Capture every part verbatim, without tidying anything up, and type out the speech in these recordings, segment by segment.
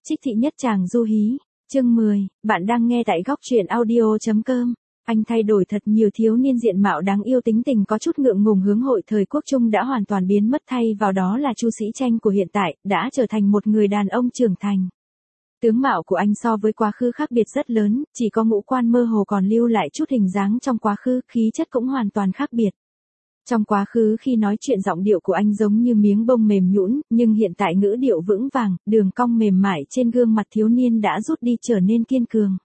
Trích thị nhất chàng du hí, chương mười, bạn đang nghe tại góc truyện audio.com. Anh thay đổi thật nhiều, thiếu niên diện mạo đáng yêu tính tình có chút ngượng ngùng hướng hội thời quốc trung đã hoàn toàn biến mất, thay vào đó là Chu Sĩ Tranh của hiện tại, đã trở thành một người đàn ông trưởng thành. Tướng mạo của anh so với quá khứ khác biệt rất lớn, chỉ có ngũ quan mơ hồ còn lưu lại chút hình dáng trong quá khứ, khí chất cũng hoàn toàn khác biệt. Trong quá khứ khi nói chuyện giọng điệu của anh giống như miếng bông mềm nhũn, nhưng hiện tại ngữ điệu vững vàng, đường cong mềm mại trên gương mặt thiếu niên đã rút đi trở nên kiên cường.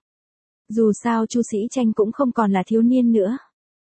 Dù sao Chu Sĩ Tranh cũng không còn là thiếu niên nữa.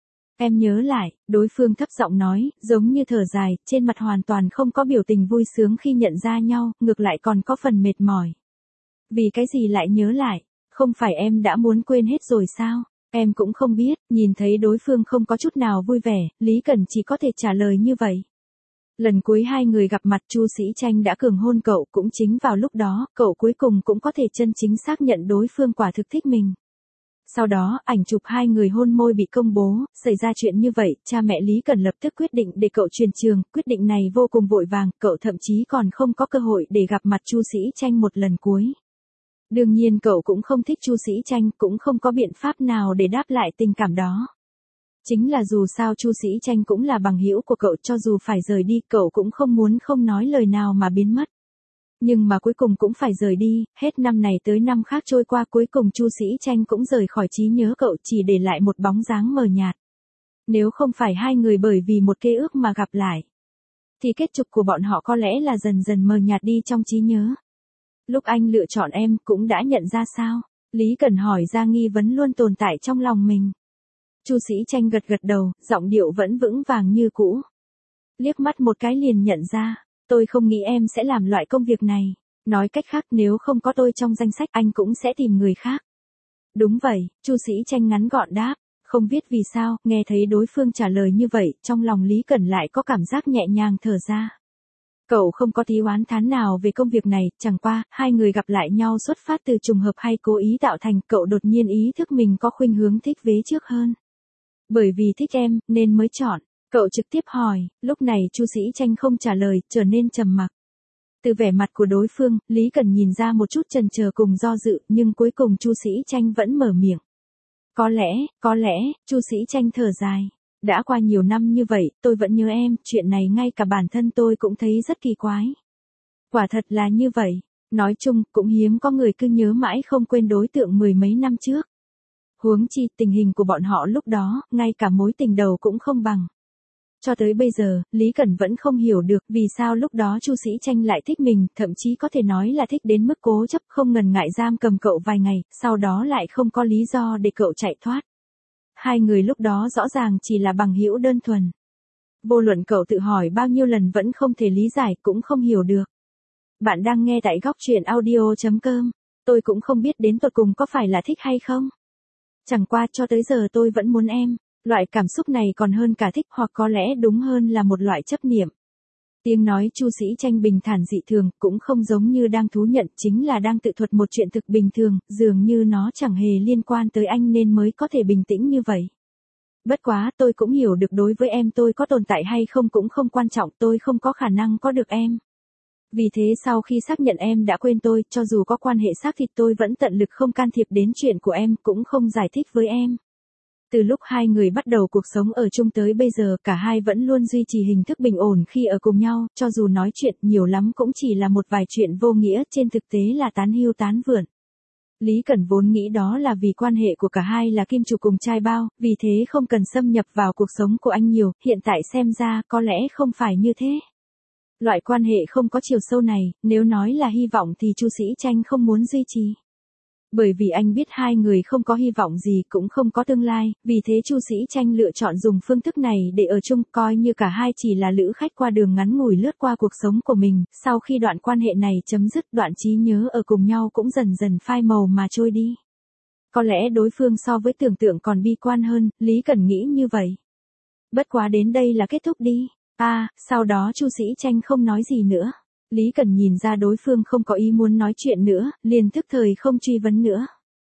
Em nhớ lại, đối phương thấp giọng nói, giống như thở dài, trên mặt hoàn toàn không có biểu tình vui sướng khi nhận ra nhau, ngược lại còn có phần mệt mỏi. Vì cái gì lại nhớ lại, không phải em đã muốn quên hết rồi sao? Em cũng không biết. Nhìn thấy đối phương không có chút nào vui vẻ, Lý Cẩn chỉ có thể trả lời như vậy. Lần cuối hai người gặp mặt, Chu Sĩ Tranh đã cường hôn cậu, cũng chính vào lúc đó, cậu cuối cùng cũng có thể chân chính xác nhận đối phương quả thực thích mình. Sau đó, ảnh chụp hai người hôn môi bị công bố, xảy ra chuyện như vậy, cha mẹ Lý Cẩn lập tức quyết định để cậu chuyển trường, quyết định này vô cùng vội vàng, cậu thậm chí còn không có cơ hội để gặp mặt Chu Sĩ Tranh một lần cuối. Đương nhiên cậu cũng không thích Chu Sĩ Tranh, cũng không có biện pháp nào để đáp lại tình cảm đó. Chính là dù sao Chu Sĩ Tranh cũng là bằng hữu của cậu, cho dù phải rời đi, cậu cũng không muốn không nói lời nào mà biến mất. Nhưng mà cuối cùng cũng phải rời đi, hết năm này tới năm khác trôi qua, cuối cùng Chu Sĩ Tranh cũng rời khỏi trí nhớ cậu, chỉ để lại một bóng dáng mờ nhạt. Nếu không phải hai người bởi vì một ký ức mà gặp lại, thì kết cục của bọn họ có lẽ là dần dần mờ nhạt đi trong trí nhớ. Lúc anh lựa chọn em cũng đã nhận ra sao? Lý Cẩn hỏi ra nghi vấn luôn tồn tại trong lòng mình. Chu Sĩ Tranh gật gật đầu, giọng điệu vẫn vững vàng như cũ. Liếc mắt một cái liền nhận ra, tôi không nghĩ em sẽ làm loại công việc này. Nói cách khác, nếu không có tôi trong danh sách, anh cũng sẽ tìm người khác. Đúng vậy, Chu Sĩ Tranh ngắn gọn đáp. Không biết vì sao, nghe thấy đối phương trả lời như vậy, trong lòng Lý Cẩn lại có cảm giác nhẹ nhàng thở ra. Cậu không có tí oán thán nào về công việc này, chẳng qua, hai người gặp lại nhau xuất phát từ trùng hợp hay cố ý tạo thành, cậu đột nhiên ý thức mình có khuynh hướng thích vế trước hơn. Bởi vì thích em, nên mới chọn. Cậu trực tiếp hỏi, lúc này Chu Sĩ Tranh không trả lời, trở nên trầm mặc. Từ vẻ mặt của đối phương, Lý Cẩn nhìn ra một chút chần chờ cùng do dự, nhưng cuối cùng Chu Sĩ Tranh vẫn mở miệng. Có lẽ, có lẽ, Chu Sĩ Tranh thở dài. Đã qua nhiều năm như vậy, tôi vẫn nhớ em, chuyện này ngay cả bản thân tôi cũng thấy rất kỳ quái. Quả thật là như vậy, nói chung, cũng hiếm có người cứ nhớ mãi không quên đối tượng mười mấy năm trước. Huống chi, tình hình của bọn họ lúc đó, ngay cả mối tình đầu cũng không bằng. Cho tới bây giờ, Lý Cẩn vẫn không hiểu được vì sao lúc đó Chu Sĩ Tranh lại thích mình, thậm chí có thể nói là thích đến mức cố chấp, không ngần ngại giam cầm cậu vài ngày, sau đó lại không có lý do để cậu chạy thoát. Hai người lúc đó rõ ràng chỉ là bằng hữu đơn thuần. Vô luận cậu tự hỏi bao nhiêu lần vẫn không thể lý giải, cũng không hiểu được. Bạn đang nghe tại góc truyện audio.com. Tôi cũng không biết đến tột cùng có phải là thích hay không. Chẳng qua cho tới giờ tôi vẫn muốn em. Loại cảm xúc này còn hơn cả thích, hoặc có lẽ đúng hơn là một loại chấp niệm. Tiếng nói Chu Sĩ Tranh bình thản dị thường, cũng không giống như đang thú nhận, chính là đang tự thuật một chuyện thực bình thường, dường như nó chẳng hề liên quan tới anh nên mới có thể bình tĩnh như vậy. Bất quá, tôi cũng hiểu được đối với em tôi có tồn tại hay không cũng không quan trọng, tôi không có khả năng có được em. Vì thế sau khi xác nhận em đã quên tôi, cho dù có quan hệ xác thịt tôi vẫn tận lực không can thiệp đến chuyện của em, cũng không giải thích với em. Từ lúc hai người bắt đầu cuộc sống ở chung tới bây giờ, cả hai vẫn luôn duy trì hình thức bình ổn khi ở cùng nhau, cho dù nói chuyện nhiều lắm cũng chỉ là một vài chuyện vô nghĩa, trên thực tế là tán hưu tán vượn. Lý Cẩn vốn nghĩ đó là vì quan hệ của cả hai là kim chủ cùng trai bao, vì thế không cần xâm nhập vào cuộc sống của anh nhiều, hiện tại xem ra có lẽ không phải như thế. Loại quan hệ không có chiều sâu này, nếu nói là hy vọng thì Chu Sĩ Tranh không muốn duy trì. Bởi vì anh biết hai người không có hy vọng gì, cũng không có tương lai, vì thế Chu Sĩ Tranh lựa chọn dùng phương thức này để ở chung, coi như cả hai chỉ là lữ khách qua đường ngắn ngủi lướt qua cuộc sống của mình. Sau khi đoạn quan hệ này chấm dứt, đoạn trí nhớ ở cùng nhau cũng dần dần phai màu mà trôi đi. Có lẽ đối phương so với tưởng tượng còn bi quan hơn, Lý Cẩn nghĩ như vậy. Bất quá đến đây là kết thúc đi. À, sau đó Chu Sĩ Tranh không nói gì nữa. Lý Cẩn nhìn ra đối phương không có ý muốn nói chuyện nữa, liền tức thời không truy vấn nữa.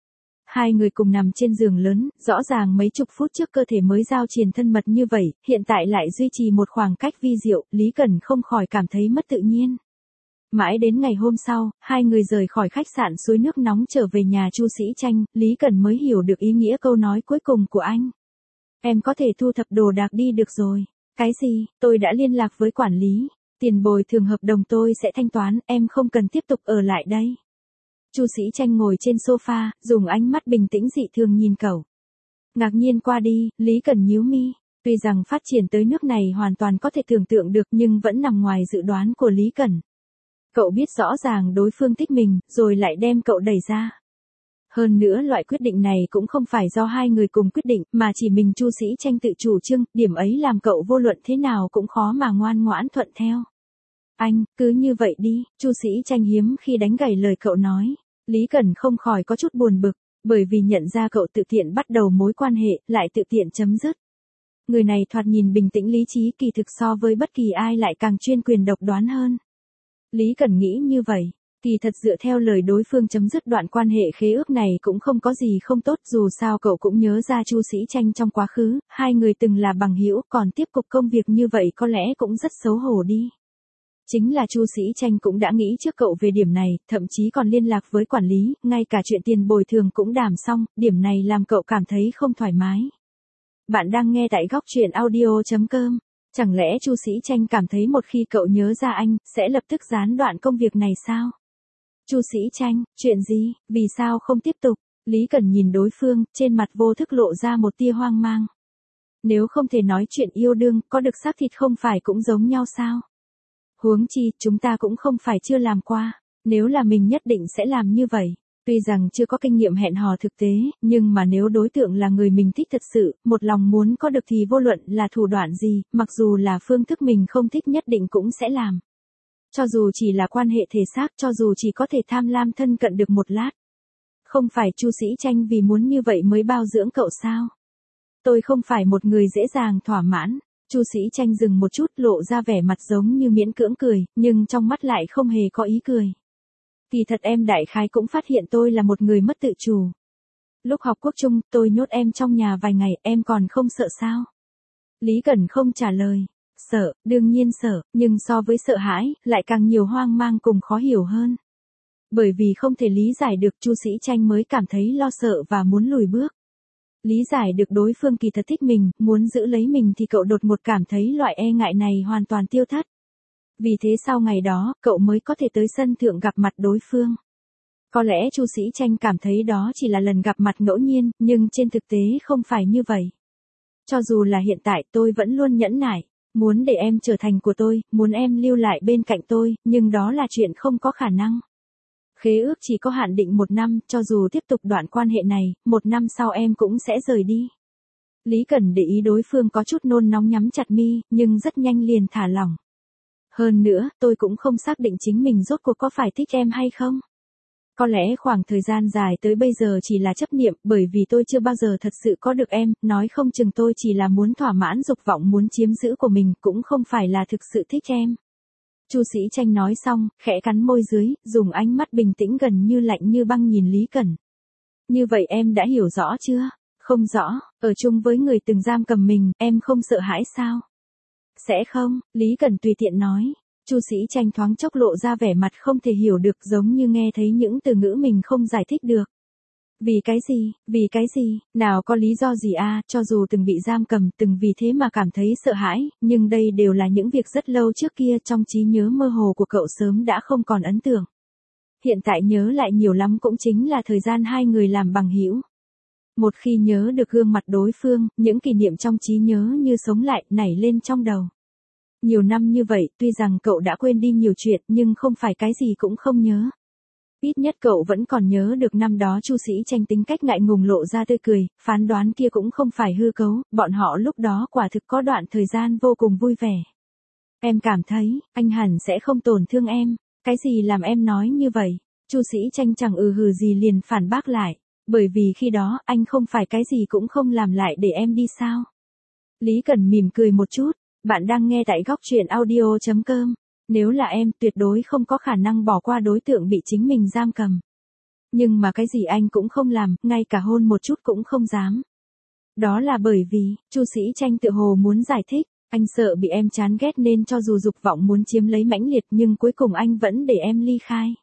Hai người cùng nằm trên giường lớn, rõ ràng mấy chục phút trước cơ thể mới giao triền thân mật như vậy, hiện tại lại duy trì một khoảng cách vi diệu, Lý Cẩn không khỏi cảm thấy mất tự nhiên. Mãi đến ngày hôm sau, hai người rời khỏi khách sạn suối nước nóng trở về nhà Chu Sĩ Tranh, Lý Cẩn mới hiểu được ý nghĩa câu nói cuối cùng của anh. Em có thể thu thập đồ đạc đi được rồi. Cái gì, tôi đã liên lạc với quản lý. Tiền bồi thường hợp đồng tôi sẽ thanh toán, em không cần tiếp tục ở lại đây. Chu Sĩ Tranh ngồi trên sofa, dùng ánh mắt bình tĩnh dị thường nhìn cậu. Ngạc nhiên qua đi, Lý Cẩn nhíu mi. Tuy rằng phát triển tới nước này hoàn toàn có thể tưởng tượng được nhưng vẫn nằm ngoài dự đoán của Lý Cẩn. Cậu biết rõ ràng đối phương thích mình, rồi lại đem cậu đẩy ra. Hơn nữa loại quyết định này cũng không phải do hai người cùng quyết định, mà chỉ mình Chu Sĩ Tranh tự chủ trương, điểm ấy làm cậu vô luận thế nào cũng khó mà ngoan ngoãn thuận theo. Anh, cứ như vậy đi, Chu Sĩ Tranh hiếm khi đánh gãy lời cậu nói. Lý Cẩn không khỏi có chút buồn bực, bởi vì nhận ra cậu tự tiện bắt đầu mối quan hệ, lại tự tiện chấm dứt. Người này thoạt nhìn bình tĩnh lý trí, kỳ thực so với bất kỳ ai lại càng chuyên quyền độc đoán hơn. Lý Cẩn nghĩ như vậy, kỳ thật dựa theo lời đối phương chấm dứt đoạn quan hệ khế ước này cũng không có gì không tốt, dù sao cậu cũng nhớ ra Chu Sĩ Tranh trong quá khứ, hai người từng là bằng hữu, còn tiếp tục công việc như vậy có lẽ cũng rất xấu hổ đi. Chính là Chu Sĩ Tranh cũng đã nghĩ trước cậu về điểm này, thậm chí còn liên lạc với quản lý, ngay cả chuyện tiền bồi thường cũng đàm xong, điểm này làm cậu cảm thấy không thoải mái. Bạn đang nghe tại góc truyện audio chấm com. Chẳng lẽ Chu Sĩ Tranh cảm thấy một khi cậu nhớ ra anh, sẽ lập tức gián đoạn công việc này sao? Chu Sĩ Tranh, chuyện gì, vì sao không tiếp tục? Lý Cẩn nhìn đối phương, trên mặt vô thức lộ ra một tia hoang mang. Nếu không thể nói chuyện yêu đương, có được xác thịt không phải cũng giống nhau sao? Huống chi, chúng ta cũng không phải chưa làm qua, nếu là mình nhất định sẽ làm như vậy. Tuy rằng chưa có kinh nghiệm hẹn hò thực tế, nhưng mà nếu đối tượng là người mình thích thật sự, một lòng muốn có được thì vô luận là thủ đoạn gì, mặc dù là phương thức mình không thích nhất định cũng sẽ làm. Cho dù chỉ là quan hệ thể xác, cho dù chỉ có thể tham lam thân cận được một lát. Không phải Chu Sĩ Tranh vì muốn như vậy mới bao dưỡng cậu sao? Tôi không phải một người dễ dàng thỏa mãn. Chu Sĩ Tranh dừng một chút, lộ ra vẻ mặt giống như miễn cưỡng cười, nhưng trong mắt lại không hề có ý cười. Kỳ thật em đại khái cũng phát hiện tôi là một người mất tự chủ. Lúc học quốc trung, tôi nhốt em trong nhà vài ngày, em còn không sợ sao? Lý Cẩn không trả lời. Sợ, đương nhiên sợ, nhưng so với sợ hãi, lại càng nhiều hoang mang cùng khó hiểu hơn. Bởi vì không thể lý giải được, Chu Sĩ Tranh mới cảm thấy lo sợ và muốn lùi bước. Lý giải được đối phương kỳ thật thích mình, muốn giữ lấy mình thì cậu đột ngột cảm thấy loại e ngại này hoàn toàn tiêu thất. Vì thế sau ngày đó, cậu mới có thể tới sân thượng gặp mặt đối phương. Có lẽ Chu Sĩ Tranh cảm thấy đó chỉ là lần gặp mặt ngẫu nhiên, nhưng trên thực tế không phải như vậy. Cho dù là hiện tại tôi vẫn luôn nhẫn nại, muốn để em trở thành của tôi, muốn em lưu lại bên cạnh tôi, nhưng đó là chuyện không có khả năng. Khế ước chỉ có hạn định một năm, cho dù tiếp tục đoạn quan hệ này, một năm sau em cũng sẽ rời đi. Lý Cẩn để ý đối phương có chút nôn nóng nhắm chặt mi, nhưng rất nhanh liền thả lỏng. Hơn nữa, tôi cũng không xác định chính mình rốt cuộc có phải thích em hay không. Có lẽ khoảng thời gian dài tới bây giờ chỉ là chấp niệm, bởi vì tôi chưa bao giờ thật sự có được em, nói không chừng tôi chỉ là muốn thỏa mãn dục vọng muốn chiếm giữ của mình, cũng không phải là thực sự thích em. Chu Sĩ Tranh nói xong, khẽ cắn môi dưới, dùng ánh mắt bình tĩnh gần như lạnh như băng nhìn Lý Cẩn. Như vậy em đã hiểu rõ chưa? Không rõ, ở chung với người từng giam cầm mình, em không sợ hãi sao? Sẽ không, Lý Cẩn tùy tiện nói. Chu Sĩ Tranh thoáng chốc lộ ra vẻ mặt không thể hiểu được, giống như nghe thấy những từ ngữ mình không giải thích được. Vì cái gì, vì cái gì, nào có lý do gì a, à, cho dù từng bị giam cầm, từng vì thế mà cảm thấy sợ hãi, nhưng đây đều là những việc rất lâu trước kia, trong trí nhớ mơ hồ của cậu sớm đã không còn ấn tượng. Hiện tại nhớ lại nhiều lắm cũng chính là thời gian hai người làm bằng hữu. Một khi nhớ được gương mặt đối phương, những kỷ niệm trong trí nhớ như sống lại, nảy lên trong đầu. Nhiều năm như vậy, tuy rằng cậu đã quên đi nhiều chuyện, nhưng không phải cái gì cũng không nhớ. Ít nhất cậu vẫn còn nhớ được năm đó Chu Sĩ Tranh tính cách ngại ngùng lộ ra tươi cười, phán đoán kia cũng không phải hư cấu, bọn họ lúc đó quả thực có đoạn thời gian vô cùng vui vẻ. Em cảm thấy, anh hẳn sẽ không tổn thương em, cái gì làm em nói như vậy? Chu Sĩ Tranh chẳng ừ hừ gì liền phản bác lại, bởi vì khi đó anh không phải cái gì cũng không làm lại để em đi sao? Lý Cẩn mỉm cười một chút, bạn đang nghe tại góc truyện audio chấm com. Nếu là em, tuyệt đối không có khả năng bỏ qua đối tượng bị chính mình giam cầm. Nhưng mà cái gì anh cũng không làm, ngay cả hôn một chút cũng không dám. Đó là bởi vì, Chu Sĩ Tranh tự hồ muốn giải thích, Anh sợ bị em chán ghét nên cho dù dục vọng muốn chiếm lấy mãnh liệt nhưng cuối cùng anh vẫn để em ly khai.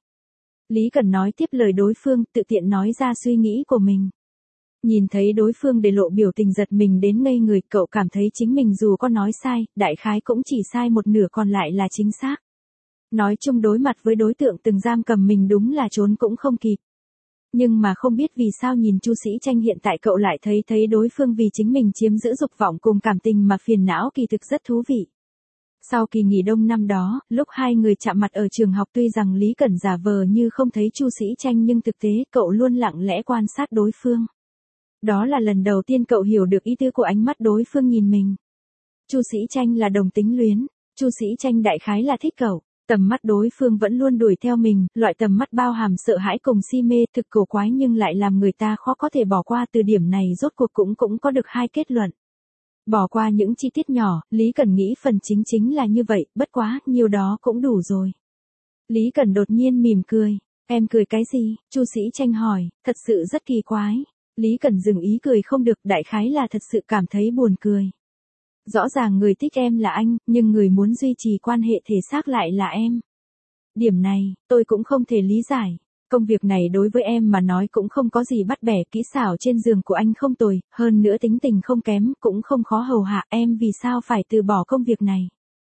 Lý Cẩn nói tiếp lời đối phương, tự tiện nói ra suy nghĩ của mình. Nhìn thấy đối phương để lộ biểu tình giật mình đến ngây người, cậu cảm thấy chính mình dù có nói sai, đại khái cũng chỉ sai một nửa còn lại là chính xác. Nói chung đối mặt với đối tượng từng giam cầm mình đúng là trốn cũng không kịp. Nhưng mà không biết vì sao nhìn Chu Sĩ Tranh hiện tại cậu lại thấy thấy đối phương vì chính mình chiếm giữ dục vọng cùng cảm tình mà phiền não kỳ thực rất thú vị. Sau kỳ nghỉ đông năm đó, lúc hai người chạm mặt ở trường học tuy rằng Lý Cẩn giả vờ như không thấy Chu Sĩ Tranh nhưng thực tế cậu luôn lặng lẽ quan sát đối phương. Đó là lần đầu tiên cậu hiểu được ý tứ của ánh mắt đối phương nhìn mình. Chu Sĩ Tranh là đồng tính luyến, Chu Sĩ Tranh đại khái là thích cậu. Tầm mắt đối phương vẫn luôn đuổi theo mình, loại tầm mắt bao hàm sợ hãi cùng si mê thực cổ quái nhưng lại làm người ta khó có thể bỏ qua. Từ điểm này rốt cuộc cũng cũng có được hai kết luận. Bỏ qua những chi tiết nhỏ, Lý Cẩn nghĩ phần chính chính là như vậy, bất quá, nhiều đó cũng đủ rồi. Lý Cẩn đột nhiên mỉm cười. Em cười cái gì? Chu Sĩ Tranh hỏi, thật sự rất kỳ quái. Lý Cẩn dừng ý cười không được, đại khái là thật sự cảm thấy buồn cười. Rõ ràng người thích em là anh, nhưng người muốn duy trì quan hệ thể xác lại là em. Điểm này, tôi cũng không thể lý giải. Công việc này đối với em mà nói cũng không có gì bắt bẻ, kỹ xảo trên giường của anh không tồi, hơn nữa tính tình không kém, cũng không khó hầu hạ em, vì sao phải từ bỏ công việc này.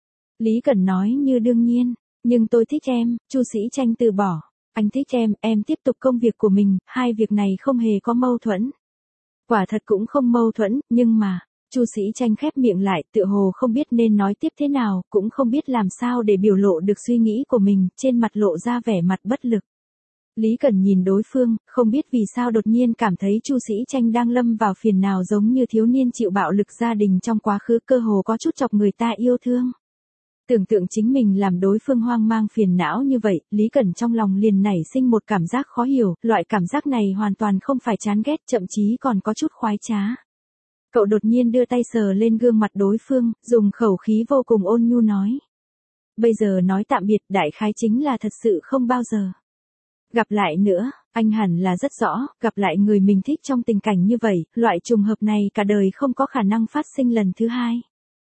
Lý Cẩn nói như đương nhiên, nhưng tôi thích em. Chu Sĩ Tranh từ bỏ. Anh thích em, em tiếp tục công việc của mình, hai việc này không hề có mâu thuẫn. Quả thật cũng không mâu thuẫn, nhưng mà... Chu Sĩ Tranh khép miệng lại, tựa hồ không biết nên nói tiếp thế nào, cũng không biết làm sao để biểu lộ được suy nghĩ của mình, trên mặt lộ ra vẻ mặt bất lực. Lý Cẩn nhìn đối phương, không biết vì sao đột nhiên cảm thấy Chu Sĩ Tranh đang lâm vào phiền nào giống như thiếu niên chịu bạo lực gia đình trong quá khứ, cơ hồ có chút chọc người ta yêu thương. Tưởng tượng chính mình làm đối phương hoang mang phiền não như vậy, Lý Cẩn trong lòng liền nảy sinh một cảm giác khó hiểu, loại cảm giác này hoàn toàn không phải chán ghét, thậm chí còn có chút khoái trá. Cậu đột nhiên đưa tay sờ lên gương mặt đối phương, dùng khẩu khí vô cùng ôn nhu nói. Bây giờ nói tạm biệt đại khái chính là thật sự không bao giờ gặp lại nữa, anh hẳn là rất rõ, gặp lại người mình thích trong tình cảnh như vậy, loại trùng hợp này cả đời không có khả năng phát sinh lần thứ hai.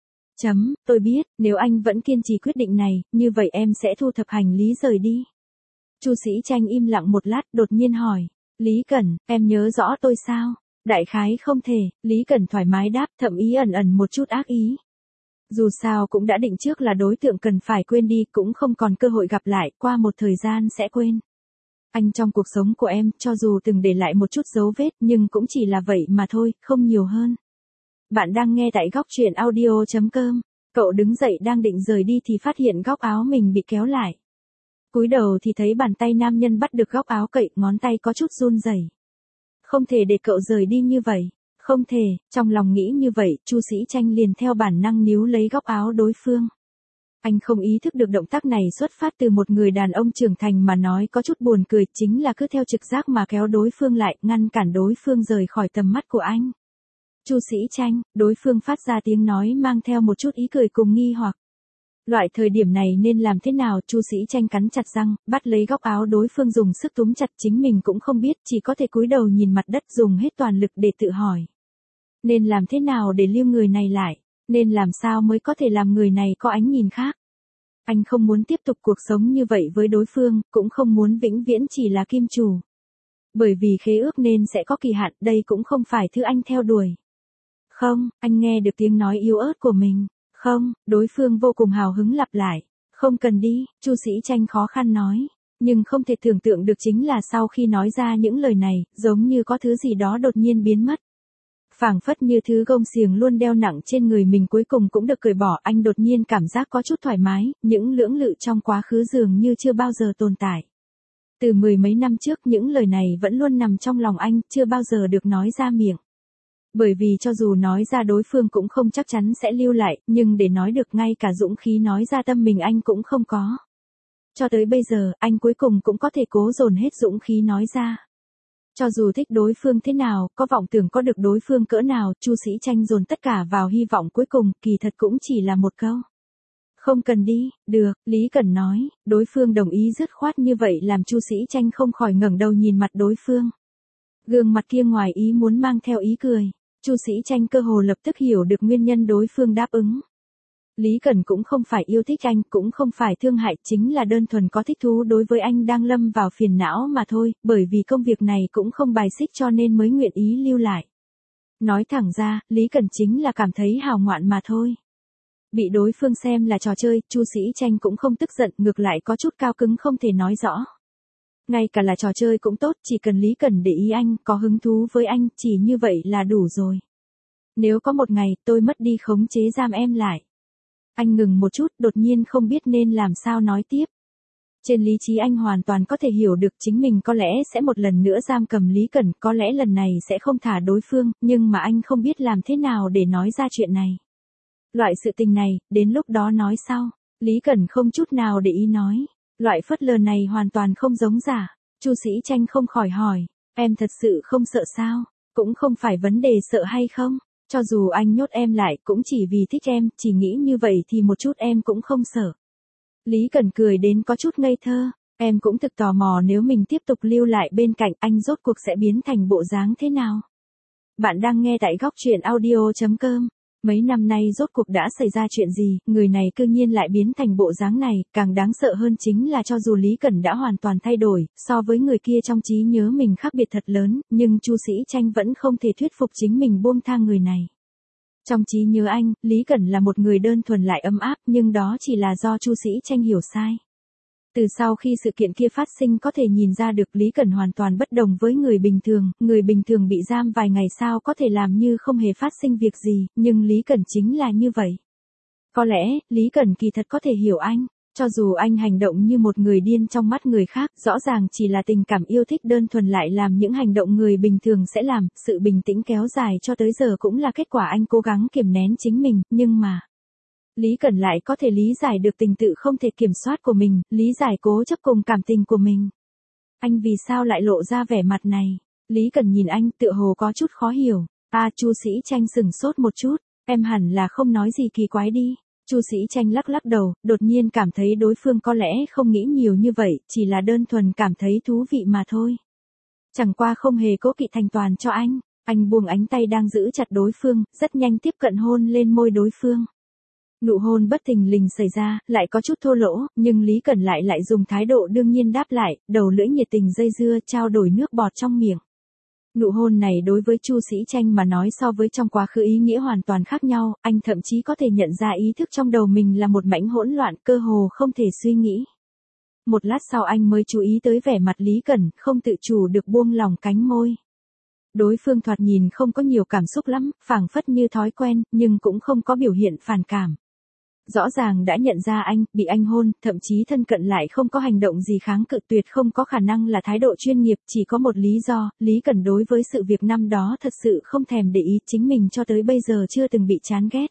Chấm, tôi biết, nếu anh vẫn kiên trì quyết định này, như vậy em sẽ thu thập hành lý rời đi. Chu Sĩ Tranh im lặng một lát, đột nhiên hỏi. Lý Cẩn, em nhớ rõ tôi sao? Đại khái không thể, Lý Cẩn thoải mái đáp, thậm ý ẩn ẩn một chút ác ý. Dù sao cũng đã định trước là đối tượng cần phải quên đi, cũng không còn cơ hội gặp lại, qua một thời gian sẽ quên. Anh trong cuộc sống của em, cho dù từng để lại một chút dấu vết, nhưng cũng chỉ là vậy mà thôi, không nhiều hơn. Bạn đang nghe tại góc truyện audio chấm com. Cậu đứng dậy đang định rời đi thì phát hiện góc áo mình bị kéo lại. Cúi đầu thì thấy bàn tay nam nhân bắt được góc áo cậy, ngón tay có chút run rẩy. Không thể để cậu rời đi như vậy. Không thể, trong lòng nghĩ như vậy, Chu Sĩ Tranh liền theo bản năng níu lấy góc áo đối phương. Anh không ý thức được động tác này xuất phát từ một người đàn ông trưởng thành mà nói có chút buồn cười, chính là cứ theo trực giác mà kéo đối phương lại, ngăn cản đối phương rời khỏi tầm mắt của anh. Chu Sĩ Tranh, đối phương phát ra tiếng nói mang theo một chút ý cười cùng nghi hoặc. Loại thời điểm này nên làm thế nào? Chu Sĩ Tranh cắn chặt răng, bắt lấy góc áo đối phương dùng sức túm chặt, chính mình cũng không biết, chỉ có thể cúi đầu nhìn mặt đất dùng hết toàn lực để tự hỏi. Nên làm thế nào để lưu người này lại? Nên làm sao mới có thể làm người này có ánh nhìn khác? Anh không muốn tiếp tục cuộc sống như vậy với đối phương, cũng không muốn vĩnh viễn chỉ là kim chủ. Bởi vì khế ước nên sẽ có kỳ hạn, đây cũng không phải thứ anh theo đuổi. Không, anh nghe được tiếng nói yếu ớt của mình. Không, đối phương vô cùng hào hứng lặp lại. Không cần đi, Chu Sĩ Tranh khó khăn nói. Nhưng không thể tưởng tượng được chính là sau khi nói ra những lời này, giống như có thứ gì đó đột nhiên biến mất. Phảng phất như thứ gông xiềng luôn đeo nặng trên người mình cuối cùng cũng được cởi bỏ, anh đột nhiên cảm giác có chút thoải mái, những lưỡng lự trong quá khứ dường như chưa bao giờ tồn tại. Từ mười mấy năm trước những lời này vẫn luôn nằm trong lòng anh, chưa bao giờ được nói ra miệng. Bởi vì cho dù nói ra đối phương cũng không chắc chắn sẽ lưu lại, nhưng để nói được ngay cả dũng khí nói ra tâm mình anh cũng không có. Cho tới bây giờ, anh cuối cùng cũng có thể cố dồn hết dũng khí nói ra. Cho dù thích đối phương thế nào, có vọng tưởng có được đối phương cỡ nào, Chu Sĩ Tranh dồn tất cả vào hy vọng cuối cùng, kỳ thật cũng chỉ là một câu. Không cần đi, được, Lý Cẩn nói, đối phương đồng ý dứt khoát như vậy làm Chu Sĩ Tranh không khỏi ngẩng đầu nhìn mặt đối phương. Gương mặt kia ngoài ý muốn mang theo ý cười. Chu Sĩ Tranh cơ hồ lập tức hiểu được nguyên nhân đối phương đáp ứng. Lý Cẩn cũng không phải yêu thích anh, cũng không phải thương hại, chính là đơn thuần có thích thú đối với anh đang lâm vào phiền não mà thôi, bởi vì công việc này cũng không bài xích cho nên mới nguyện ý lưu lại. Nói thẳng ra, Lý Cẩn chính là cảm thấy hào ngoạn mà thôi. Bị đối phương xem là trò chơi, Chu Sĩ Tranh cũng không tức giận, ngược lại có chút cao cứng không thể nói rõ. Ngay cả là trò chơi cũng tốt, chỉ cần Lý Cẩn để ý anh, có hứng thú với anh, chỉ như vậy là đủ rồi. Nếu có một ngày, tôi mất đi khống chế giam em lại. Anh ngừng một chút, đột nhiên không biết nên làm sao nói tiếp. Trên lý trí anh hoàn toàn có thể hiểu được chính mình có lẽ sẽ một lần nữa giam cầm Lý Cẩn, có lẽ lần này sẽ không thả đối phương, nhưng mà anh không biết làm thế nào để nói ra chuyện này. Loại sự tình này, đến lúc đó nói sau. Lý Cẩn không chút nào để ý nói. Loại phớt lờ này hoàn toàn không giống giả. Chu Sĩ Tranh không khỏi hỏi, em thật sự không sợ sao? Cũng không phải vấn đề sợ hay không. Cho dù anh nhốt em lại cũng chỉ vì thích em, chỉ nghĩ như vậy thì một chút em cũng không sợ. Lý Cẩn cười đến có chút ngây thơ, em cũng thực tò mò nếu mình tiếp tục lưu lại bên cạnh anh rốt cuộc sẽ biến thành bộ dáng thế nào. Bạn đang nghe tại góc truyện audio chấm com. Mấy năm nay rốt cuộc đã xảy ra chuyện gì, người này cư nhiên lại biến thành bộ dáng này, càng đáng sợ hơn chính là cho dù Lý Cẩn đã hoàn toàn thay đổi, so với người kia trong trí nhớ mình khác biệt thật lớn, nhưng Chu Sĩ Tranh vẫn không thể thuyết phục chính mình buông tha người này. Trong trí nhớ anh, Lý Cẩn là một người đơn thuần lại ấm áp, nhưng đó chỉ là do Chu Sĩ Tranh hiểu sai. Từ sau khi sự kiện kia phát sinh có thể nhìn ra được Lý Cẩn hoàn toàn bất đồng với người bình thường, người bình thường bị giam vài ngày sao có thể làm như không hề phát sinh việc gì, nhưng Lý Cẩn chính là như vậy. Có lẽ, Lý Cẩn kỳ thật có thể hiểu anh, cho dù anh hành động như một người điên trong mắt người khác, rõ ràng chỉ là tình cảm yêu thích đơn thuần lại làm những hành động người bình thường sẽ làm, sự bình tĩnh kéo dài cho tới giờ cũng là kết quả anh cố gắng kiềm nén chính mình, nhưng mà... Lý Cẩn lại có thể lý giải được tình tự không thể kiểm soát của mình, lý giải cố chấp cùng cảm tình của mình. Anh vì sao lại lộ ra vẻ mặt này? Lý Cẩn nhìn anh tựa hồ có chút khó hiểu. À, Chu Sĩ Tranh sừng sốt một chút, em hẳn là không nói gì kỳ quái đi. Chu Sĩ Tranh lắc lắc đầu, đột nhiên cảm thấy đối phương có lẽ không nghĩ nhiều như vậy, chỉ là đơn thuần cảm thấy thú vị mà thôi. Chẳng qua không hề cố kỵ thành toàn cho anh. Anh buông ánh tay đang giữ chặt đối phương, rất nhanh tiếp cận hôn lên môi đối phương. Nụ hôn bất thình lình xảy ra, lại có chút thô lỗ, nhưng Lý Cẩn lại lại dùng thái độ đương nhiên đáp lại, đầu lưỡi nhiệt tình dây dưa trao đổi nước bọt trong miệng. Nụ hôn này đối với Chu Sĩ Tranh mà nói so với trong quá khứ ý nghĩa hoàn toàn khác nhau, anh thậm chí có thể nhận ra ý thức trong đầu mình là một mảnh hỗn loạn, cơ hồ không thể suy nghĩ. Một lát sau anh mới chú ý tới vẻ mặt Lý Cẩn, không tự chủ được buông lỏng cánh môi. Đối phương thoạt nhìn không có nhiều cảm xúc lắm, phảng phất như thói quen, nhưng cũng không có biểu hiện phản cảm. Rõ ràng đã nhận ra anh, bị anh hôn, thậm chí thân cận lại không có hành động gì kháng cự, tuyệt không có khả năng là thái độ chuyên nghiệp, chỉ có một lý do, Lý Cẩn đối với sự việc năm đó thật sự không thèm để ý, chính mình cho tới bây giờ chưa từng bị chán ghét.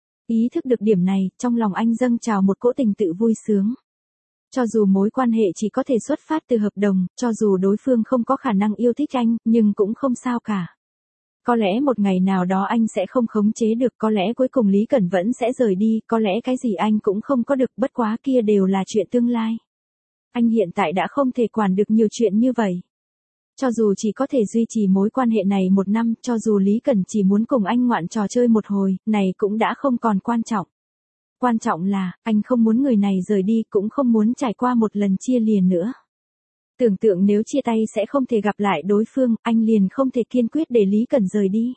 Ý thức được điểm này, trong lòng anh dâng trào một cỗ tình tự vui sướng. Cho dù mối quan hệ chỉ có thể xuất phát từ hợp đồng, cho dù đối phương không có khả năng yêu thích anh, nhưng cũng không sao cả. Có lẽ một ngày nào đó anh sẽ không khống chế được, có lẽ cuối cùng Lý Cẩn vẫn sẽ rời đi, có lẽ cái gì anh cũng không có được, bất quá kia đều là chuyện tương lai. Anh hiện tại đã không thể quản được nhiều chuyện như vậy. Cho dù chỉ có thể duy trì mối quan hệ này một năm, cho dù Lý Cẩn chỉ muốn cùng anh ngoạn trò chơi một hồi, này cũng đã không còn quan trọng. Quan trọng là, anh không muốn người này rời đi, cũng không muốn trải qua một lần chia lìa nữa. Tưởng tượng nếu chia tay sẽ không thể gặp lại đối phương, anh liền không thể kiên quyết để Lý Cẩn rời đi.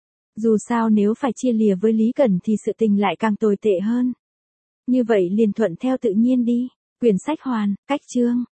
Dù sao nếu phải chia lìa với Lý Cẩn thì sự tình lại càng tồi tệ hơn. Như vậy liền thuận theo tự nhiên đi. Quyển sách hoàn, cách chương.